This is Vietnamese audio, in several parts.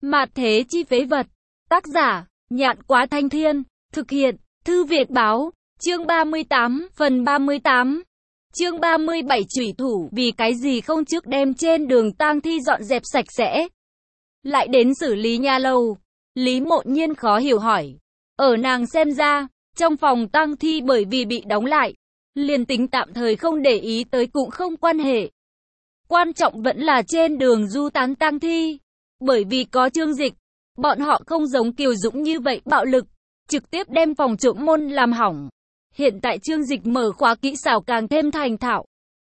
Mạt thế chi phế vật. Tác giả, Nhạn Quá Thanh Thiên. Thực hiện, Thư Việt Báo. Chương 38, phần 38. Chương 37 chủy thủ. Vì cái gì không trước đem trên đường tang thi dọn dẹp sạch sẽ, lại đến xử lý nha lâu? Lý Mộ Nhiên khó hiểu hỏi. Ở nàng xem ra, trong phòng tang thi bởi vì bị đóng lại, liền tính tạm thời không để ý tới cũng không quan hệ. Quan trọng vẫn là trên đường du tán tang thi. Bởi vì có Trương Dịch, bọn họ không giống Kiều Dũng như vậy bạo lực, trực tiếp đem phòng trộm môn làm hỏng. Hiện tại Trương Dịch mở khóa kỹ xảo càng thêm thành thạo.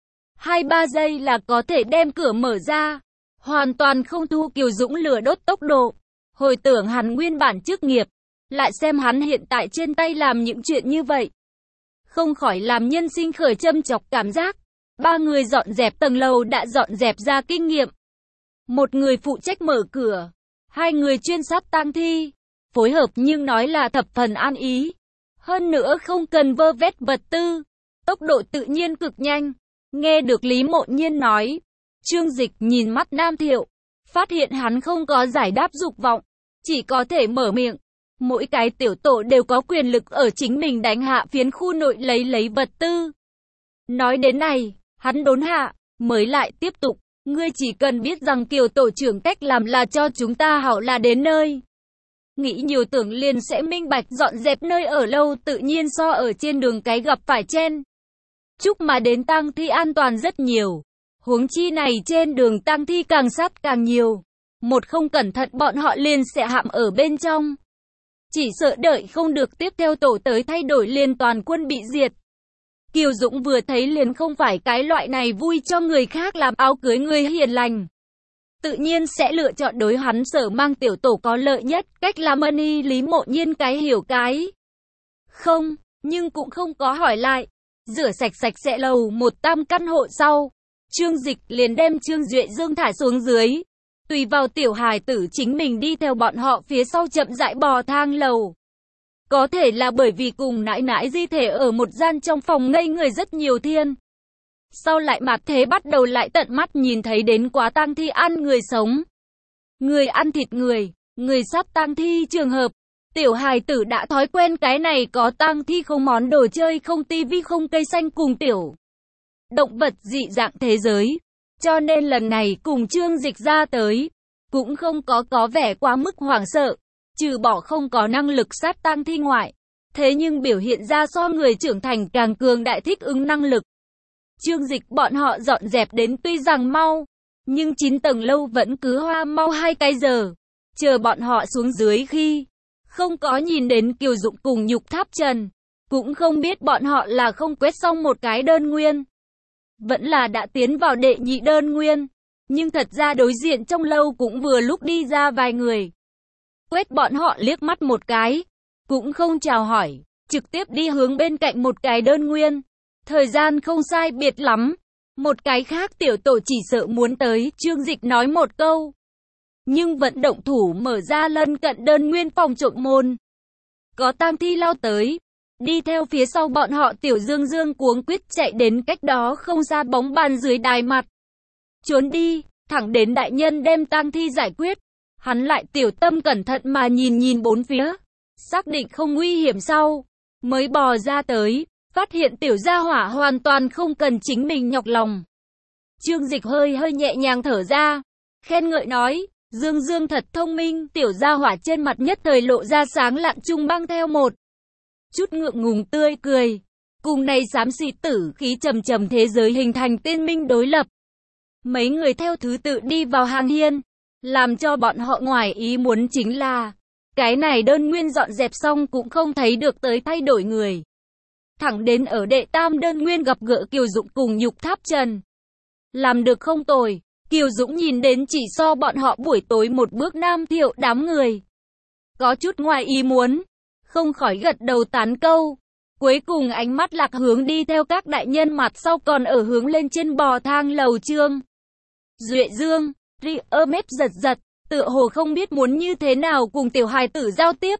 2-3 giây là có thể đem cửa mở ra, hoàn toàn không thu Kiều Dũng lửa đốt tốc độ. Hồi tưởng hắn nguyên bản chức nghiệp, lại xem hắn hiện tại trên tay làm những chuyện như vậy, không khỏi làm nhân sinh khởi châm chọc cảm giác. Ba người dọn dẹp tầng lầu đã dọn dẹp ra kinh nghiệm. Một người phụ trách mở cửa, hai người chuyên sát tang thi, phối hợp nhưng nói là thập phần an ý. Hơn nữa không cần vơ vét vật tư, tốc độ tự nhiên cực nhanh. Nghe được Lý Mộ Nhiên nói, Trương Dịch nhìn mắt Nam Thiệu, phát hiện hắn không có giải đáp dục vọng, chỉ có thể mở miệng. Mỗi cái tiểu tổ đều có quyền lực ở chính mình đánh hạ phiến khu nội lấy vật tư. Nói đến này, hắn đốn hạ, mới lại tiếp tục. Ngươi chỉ cần biết rằng Kiều tổ trưởng cách làm là cho chúng ta hảo là đến nơi. Nghĩ nhiều tưởng liền sẽ minh bạch, dọn dẹp nơi ở lâu tự nhiên so ở trên đường cái gặp phải chen chúc mà đến tang thi an toàn rất nhiều. Huống chi này trên đường tang thi càng sát càng nhiều. Một không cẩn thận bọn họ liền sẽ hãm ở bên trong. Chỉ sợ đợi không được tiếp theo tổ tới thay đổi liền toàn quân bị diệt. Kiều Dũng vừa thấy liền không phải cái loại này vui cho người khác làm áo cưới người hiền lành. Tự nhiên sẽ lựa chọn đối hắn sở mang tiểu tổ có lợi nhất. Cách làm ân Lý Mộ Nhiên cái hiểu cái không, nhưng cũng không có hỏi lại. Rửa sạch sẽ lầu một tam căn hộ sau, Trương Dịch liền đem Trương Duệ Dương thả xuống dưới. Tùy vào tiểu hài tử chính mình đi theo bọn họ phía sau chậm rãi bò thang lầu. Có thể là bởi vì cùng nãi nãi di thể ở một gian trong phòng ngây người rất nhiều thiên. Sau lại mạt thế bắt đầu lại tận mắt nhìn thấy đến quá tang thi ăn người sống. Người ăn thịt người sát tang thi trường hợp. Tiểu hài tử đã thói quen cái này, có tang thi không món đồ chơi, không tivi, không cây xanh cùng tiểu động vật dị dạng thế giới. Cho nên lần này cùng Trương Dịch ra tới, cũng không có vẻ quá mức hoảng sợ. Trừ bỏ không có năng lực sát tang thi ngoại, thế nhưng biểu hiện ra so người trưởng thành càng cường đại thích ứng năng lực. Trương Dịch bọn họ dọn dẹp đến tuy rằng mau, nhưng 9 tầng lâu vẫn cứ hoa mau 2 cái giờ. Chờ bọn họ xuống dưới khi không có nhìn đến Kiều Dũng cùng Nhục Tháp Trần, cũng không biết bọn họ là không quét xong một cái đơn nguyên, vẫn là đã tiến vào đệ nhị đơn nguyên. Nhưng thật ra đối diện trong lâu cũng vừa lúc đi ra vài người. Quét bọn họ liếc mắt một cái, cũng không chào hỏi, trực tiếp đi hướng bên cạnh một cái đơn nguyên. Thời gian không sai biệt lắm, một cái khác tiểu tổ chỉ sợ muốn tới. Trương Dịch nói một câu, nhưng vẫn động thủ mở ra lân cận đơn nguyên phòng trộm môn. Có tang thi lao tới, đi theo phía sau bọn họ tiểu Dương Dương cuống quýt chạy đến cách đó không xa bóng bàn dưới đài mặt. Trốn đi, thẳng đến đại nhân đem tang thi giải quyết. Hắn lại tiểu tâm cẩn thận mà nhìn bốn phía, xác định không nguy hiểm sau, mới bò ra tới, phát hiện tiểu gia hỏa hoàn toàn không cần chính mình nhọc lòng. Trương Dịch hơi nhẹ nhàng thở ra, khen ngợi nói, Dương Dương thật thông minh. Tiểu gia hỏa trên mặt nhất thời lộ ra sáng lạn trung băng theo một chút ngượng ngùng tươi cười. Cùng này xám xịt tử khí trầm thế giới hình thành tiên minh đối lập. Mấy người theo thứ tự đi vào hàng hiên. Làm cho bọn họ ngoài ý muốn chính là, cái này đơn nguyên dọn dẹp xong cũng không thấy được tới thay đổi người. Thẳng đến ở đệ tam đơn nguyên gặp gỡ Kiều Dũng cùng Nhục Tháp Trần. Làm được không tồi. Kiều Dũng nhìn đến chỉ so bọn họ buổi tối một bước Nam Thiệu đám người. Có chút ngoài ý muốn, không khỏi gật đầu tán câu. Cuối cùng ánh mắt lạc hướng đi theo các đại nhân mặt sau còn ở hướng lên trên bò thang lầu Trương Duệ Dương. Mép giật, tựa hồ không biết muốn như thế nào cùng tiểu hài tử giao tiếp.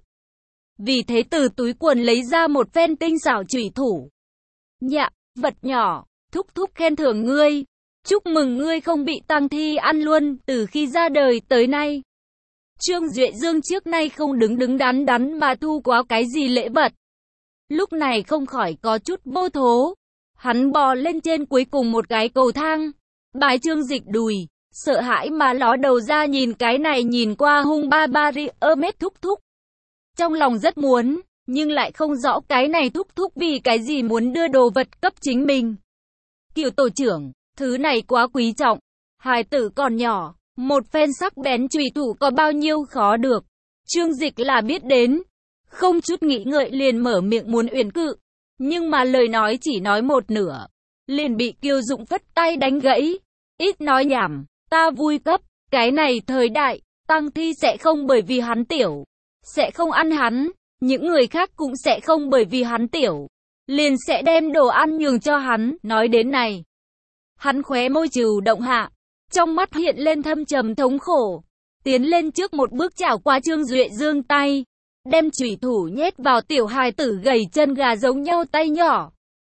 Vì thế từ túi quần lấy ra một phen tinh xảo chủy thủ. Nhạ, vật nhỏ, thúc khen thưởng ngươi. Chúc mừng ngươi không bị tang thi ăn luôn từ khi ra đời tới nay. Trương Duệ Dương trước nay không đứng đứng đắn đắn mà thu quá cái gì lễ vật. Lúc này không khỏi có chút vô thố. Hắn bò lên trên cuối cùng một cái cầu thang, bái Trương Dịch đùi, sợ hãi mà ló đầu ra nhìn cái này nhìn qua hung ba ba ri mét thúc thúc. Trong lòng rất muốn, nhưng lại không rõ cái này thúc thúc vì cái gì muốn đưa đồ vật cấp chính mình. Kiều tổ trưởng, thứ này quá quý trọng, hài tử còn nhỏ, một phen sắc bén chùy thủ có bao nhiêu khó được. Trương Dịch là biết đến, không chút nghĩ ngợi liền mở miệng muốn uyển cự, nhưng mà lời nói chỉ nói một nửa, liền bị Kiều Dụng phất tay đánh gãy. Ít nói nhảm, ta vui cấp, cái này thời đại, tang thi sẽ không bởi vì hắn tiểu, sẽ không ăn hắn, những người khác cũng sẽ không bởi vì hắn tiểu, liền sẽ đem đồ ăn nhường cho hắn. Nói đến này, hắn khóe môi trừ động hạ, trong mắt hiện lên thâm trầm thống khổ, tiến lên trước một bước chảo qua Trương Duệ Dương tay, đem chủy thủ nhét vào tiểu hài tử gầy chân gà giống nhau tay nhỏ.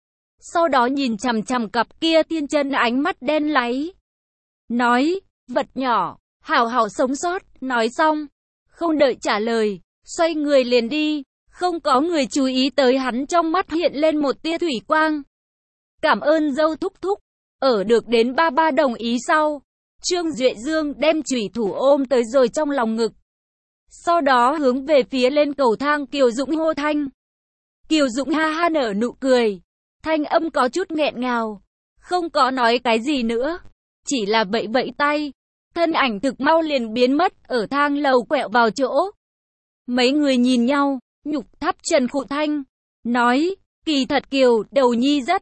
Sau đó nhìn chằm chằm cặp kia tiên chân ánh mắt đen láy, nói, vật nhỏ, hảo hảo sống sót. Nói xong, không đợi trả lời, xoay người liền đi, không có người chú ý tới hắn trong mắt hiện lên một tia thủy quang. Cảm ơn dâu thúc thúc. Ở được đến ba ba đồng ý sau, Trương Duệ Dương đem chủy thủ ôm tới rồi trong lòng ngực. Sau đó hướng về phía lên cầu thang Kiều Dũng hô thanh. Kiều Dũng ha ha nở nụ cười, thanh âm có chút nghẹn ngào, không có nói cái gì nữa, chỉ là vẫy vẫy tay, thân ảnh thực mau liền biến mất ở thang lầu quẹo vào chỗ. Mấy người nhìn nhau, nhục thắp Trần Khụ Thanh, nói, kỳ thật Kiều đầu nhi rất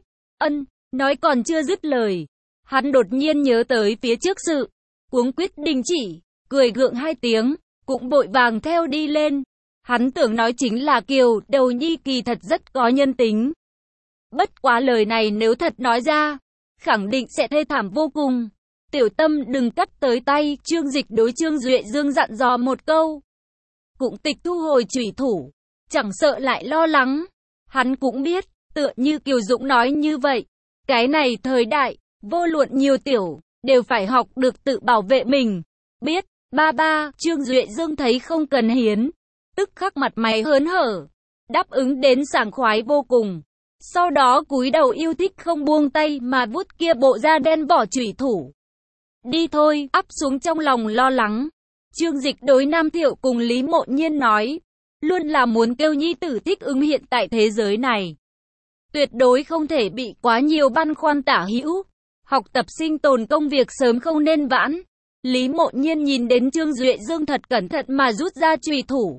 nói còn chưa dứt lời, hắn đột nhiên nhớ tới phía trước sự, cuống quýt đình chỉ, cười gượng hai tiếng, cũng vội vàng theo đi lên. Hắn tưởng nói chính là Kiều đầu nhi kỳ thật rất có nhân tính. Bất quá lời này nếu thật nói ra, khẳng định sẽ thê thảm vô cùng. Tiểu Tâm đừng cắt tới tay. Trương Dịch đối Trương Duệ Dương dặn dò một câu, cũng tịch thu hồi chủy thủ, chẳng sợ lại lo lắng. Hắn cũng biết, tựa như Kiều Dũng nói như vậy, cái này thời đại, vô luận nhiều tiểu, đều phải học được tự bảo vệ mình. Biết, ba ba. Trương Duệ Dương thấy không cần hiến, tức khắc mặt mày hớn hở, đáp ứng đến sảng khoái vô cùng. Sau đó cúi đầu yêu thích không buông tay mà vuốt kia bộ da đen vỏ chủy thủ. Đi thôi, áp xuống trong lòng lo lắng. Trương Dịch đối Nam Thiệu cùng Lý Mộ Nhiên nói, luôn là muốn kêu nhi tử thích ứng hiện tại thế giới này. Tuyệt đối không thể bị quá nhiều băn khoăn tả hữu. Học tập sinh tồn công việc sớm không nên vãn. Lý Mộ Nhiên nhìn đến Trương Duệ Dương thật cẩn thận mà rút ra chùy thủ,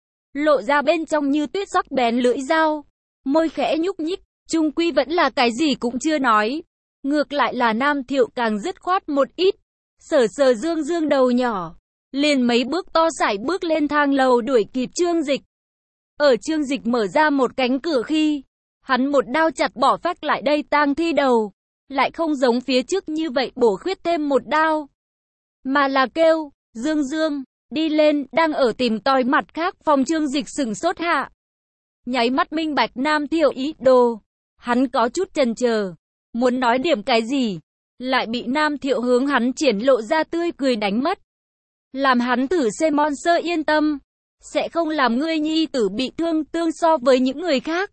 lộ ra bên trong như tuyết sắc bén lưỡi dao, môi khẽ nhúc nhích, chung quy vẫn là cái gì cũng chưa nói. Ngược lại là Nam Thiệu càng dứt khoát một ít, sờ sờ Dương Dương đầu nhỏ, liền mấy bước to sải bước lên thang lầu đuổi kịp Trương Dịch. Ở Trương Dịch mở ra một cánh cửa khi, hắn một đao chặt bỏ phát lại đây tang thi đầu, lại không giống phía trước như vậy bổ khuyết thêm một đao, mà là kêu, Dương Dương, đi lên. Đang ở tìm tòi mặt khác phòng Trương Dịch sừng sốt hạ, nháy mắt minh bạch Nam Thiệu ý đồ. Hắn có chút chần chờ, muốn nói điểm cái gì, lại bị Nam Thiệu hướng hắn triển lộ ra tươi cười đánh mất. Làm hắn thử xem Monster yên tâm, sẽ không làm ngươi nhi tử bị thương tương so với những người khác.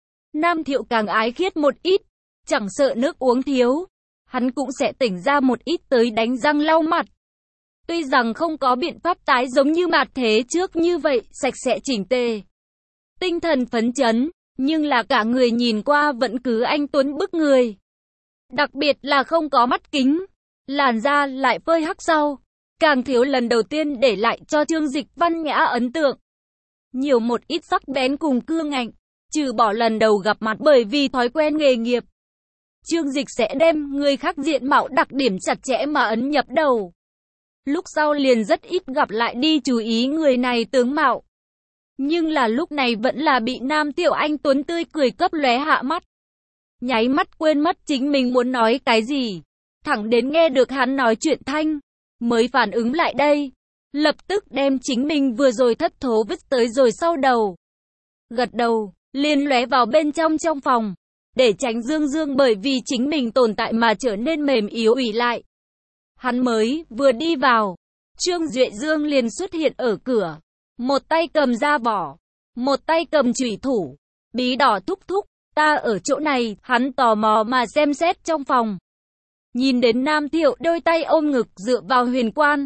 Nam Thiệu càng ái khiết một ít, chẳng sợ nước uống thiếu, hắn cũng sẽ tỉnh ra một ít tới đánh răng lau mặt. Tuy rằng không có biện pháp tái giống như mặt thế trước như vậy, sạch sẽ chỉnh tề, tinh thần phấn chấn, nhưng là cả người nhìn qua vẫn cứ anh tuấn bức người. Đặc biệt là không có mắt kính, làn da lại phơi hắc sau, càng thiếu lần đầu tiên để lại cho Trương Dịch văn nhã ấn tượng. Nhiều một ít sắc bén cùng cương ngạnh, trừ bỏ lần đầu gặp mặt bởi vì thói quen nghề nghiệp. Trương Dịch sẽ đem người khác diện mạo đặc điểm chặt chẽ mà ấn nhập đầu. Lúc sau liền rất ít gặp lại đi chú ý người này tướng mạo. Nhưng là lúc này vẫn là bị Nam Thiệu anh tuấn tươi cười cấp lóe hạ mắt. Nháy mắt quên mất chính mình muốn nói cái gì. Thẳng đến nghe được hắn nói chuyện thanh, mới phản ứng lại đây. Lập tức đem chính mình vừa rồi thất thố vứt tới rồi sau đầu. Gật đầu, liền lóe vào bên trong phòng. Để tránh Dương Dương bởi vì chính mình tồn tại mà trở nên mềm yếu ủy lại. Hắn mới vừa đi vào, Trương Duệ Dương liền xuất hiện ở cửa, một tay cầm dao vỏ, một tay cầm chủy thủ. Bí đỏ thúc thúc, ta ở chỗ này, hắn tò mò mà xem xét trong phòng. Nhìn đến Nam Thiệu đôi tay ôm ngực dựa vào huyền quan.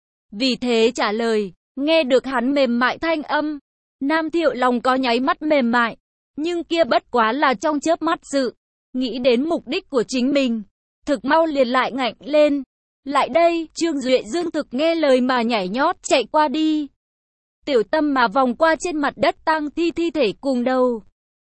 Vì thế trả lời, nghe được hắn mềm mại thanh âm. Nam Thiệu lòng có nháy mắt mềm mại, nhưng kia bất quá là trong chớp mắt sự. Nghĩ đến mục đích của chính mình, thực mau liền lại ngạnh lên. Lại đây, Trương Duệ Dương thực nghe lời mà nhảy nhót chạy qua đi. Tiểu tâm mà vòng qua trên mặt đất tang thi thi thể cùng đầu.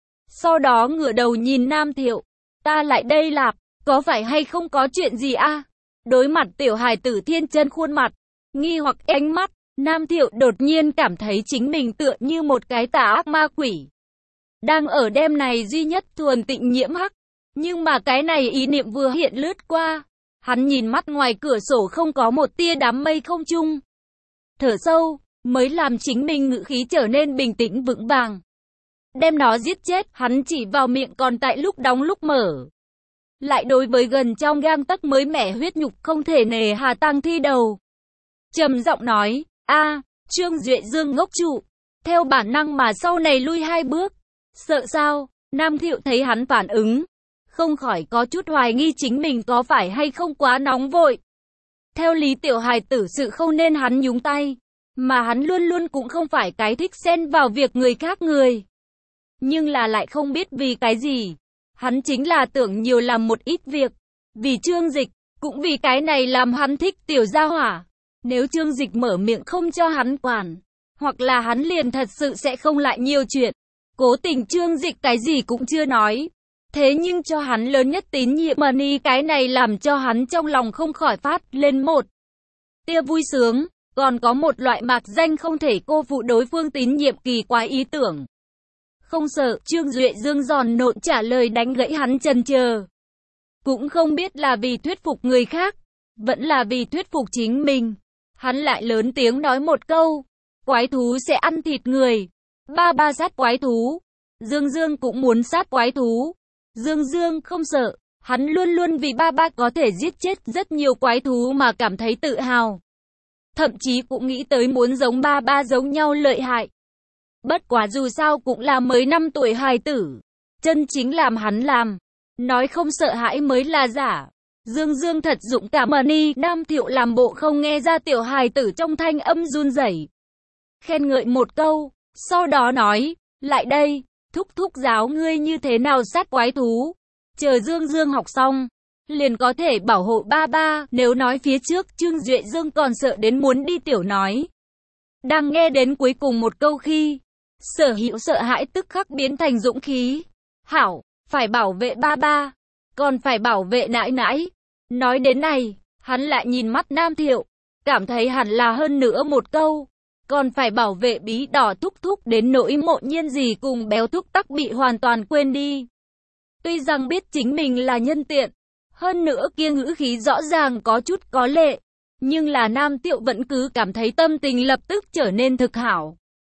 Sau đó ngửa đầu nhìn Nam Thiệu, ta lại đây lạp, có phải hay không có chuyện gì a? Đối mặt tiểu hài tử thiên chân khuôn mặt, nghi hoặc ánh mắt, Nam Thiệu đột nhiên cảm thấy chính mình tựa như một cái tà ác ma quỷ. Đang ở đêm này duy nhất thuần tịnh nhiễm hắc, nhưng mà cái này ý niệm vừa hiện lướt qua. Hắn nhìn mắt ngoài cửa sổ không có một tia đám mây không trung. Thở sâu, mới làm chính mình ngữ khí trở nên bình tĩnh vững vàng. Đem nó giết chết, hắn chỉ vào miệng còn tại lúc đóng lúc mở. Lại đối với gần trong gang tấc mới mẻ huyết nhục không thể nề hà tang thi đầu. Trầm giọng nói, Trương Duệ Dương ngốc trụ, theo bản năng mà sau này lui 2 bước. Sợ sao? Nam Thiệu thấy hắn phản ứng, không khỏi có chút hoài nghi chính mình có phải hay không quá nóng vội. Theo lý tiểu hài tử sự không nên hắn nhúng tay, mà hắn luôn luôn cũng không phải cái thích xen vào việc người khác người. Nhưng là lại không biết vì cái gì, hắn chính là tưởng nhiều làm một ít việc, vì Trương Dịch, cũng vì cái này làm hắn thích tiểu gia hỏa. Nếu Trương Dịch mở miệng không cho hắn quản, hoặc là hắn liền thật sự sẽ không lại nhiều chuyện. Cố tình Trương Dịch cái gì cũng chưa nói. Thế nhưng cho hắn lớn nhất tín nhiệm money cái này làm cho hắn trong lòng không khỏi phát lên một tia vui sướng, còn có một loại mạc danh không thể cô phụ đối phương tín nhiệm kỳ quái ý tưởng. Không sợ, Trương Duệ Dương giòn nộn trả lời đánh gãy hắn chần chờ. Cũng không biết là vì thuyết phục người khác, vẫn là vì thuyết phục chính mình. Hắn lại lớn tiếng nói một câu, quái thú sẽ ăn thịt người. Ba sát quái thú. Dương Dương cũng muốn sát quái thú. Dương Dương không sợ, hắn luôn luôn vì ba có thể giết chết rất nhiều quái thú mà cảm thấy tự hào. Thậm chí cũng nghĩ tới muốn giống ba giống nhau lợi hại. Bất quá dù sao cũng là mới 5 tuổi hài tử. Chân chính làm hắn làm. Nói không sợ hãi mới là giả. Dương Dương thật dũng cảm money. Nam Thiệu làm bộ không nghe ra tiểu hài tử trong thanh âm run rẩy. Khen ngợi một câu. Sau đó nói. Lại đây. Thúc thúc giáo ngươi như thế nào sát quái thú. Chờ Dương Dương học xong, liền có thể bảo hộ ba. Nếu nói phía trước Trương Duệ Dương còn sợ đến muốn đi tiểu nói. Đang nghe đến cuối cùng một câu khi, sở hữu sợ hãi tức khắc biến thành dũng khí. Hảo, phải bảo vệ ba, còn phải bảo vệ nãi nãi. Nói đến này, hắn lại nhìn mắt Nam Thiệu, cảm thấy hẳn là hơn nữa một câu. Còn phải bảo vệ bí đỏ thúc thúc đến nỗi mộ nhiên gì cùng béo thúc tắc bị hoàn toàn quên đi. Tuy rằng biết chính mình là nhân tiện, hơn nữa kia ngữ khí rõ ràng có chút có lệ, nhưng là Nam Thiệu vẫn cứ cảm thấy tâm tình lập tức trở nên thực hảo.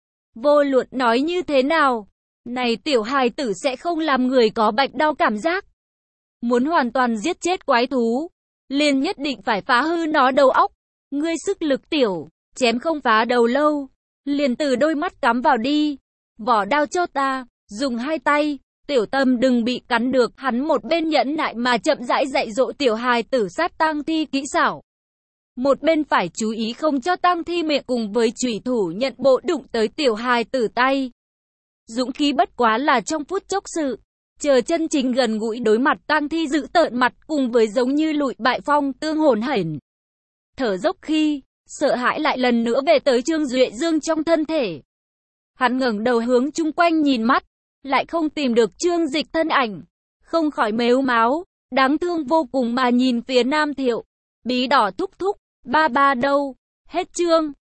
Vô luận nói như thế nào, này tiểu hài tử sẽ không làm người có bạch đau cảm giác. Muốn hoàn toàn giết chết quái thú, liền nhất định phải phá hư nó đầu óc. Ngươi sức lực tiểu, chém không phá đầu lâu, liền từ đôi mắt cắm vào đi. Vỏ đao cho ta, dùng 2 tay, tiểu tâm đừng bị cắn được. Hắn một bên nhẫn nại mà chậm rãi dạy dỗ tiểu hài tử sát tang thi kỹ xảo. Một bên phải chú ý không cho tang thi miệng cùng với chủy thủ nhận bộ đụng tới tiểu hài tử tay. Dũng khí bất quá là trong phút chốc sự. Chờ chân chính gần gũi đối mặt tang thi giữ tợn mặt cùng với giống như lụi bại phong tương hồn hển. Thở dốc khi, sợ hãi lại lần nữa về tới Trương Duệ Dương trong thân thể. Hắn ngẩng đầu hướng chung quanh nhìn mắt, lại không tìm được Trương Dịch thân ảnh. Không khỏi mếu máo, đáng thương vô cùng mà nhìn phía Nam Thiệu. Bí đỏ thúc thúc, ba đâu, hết chương.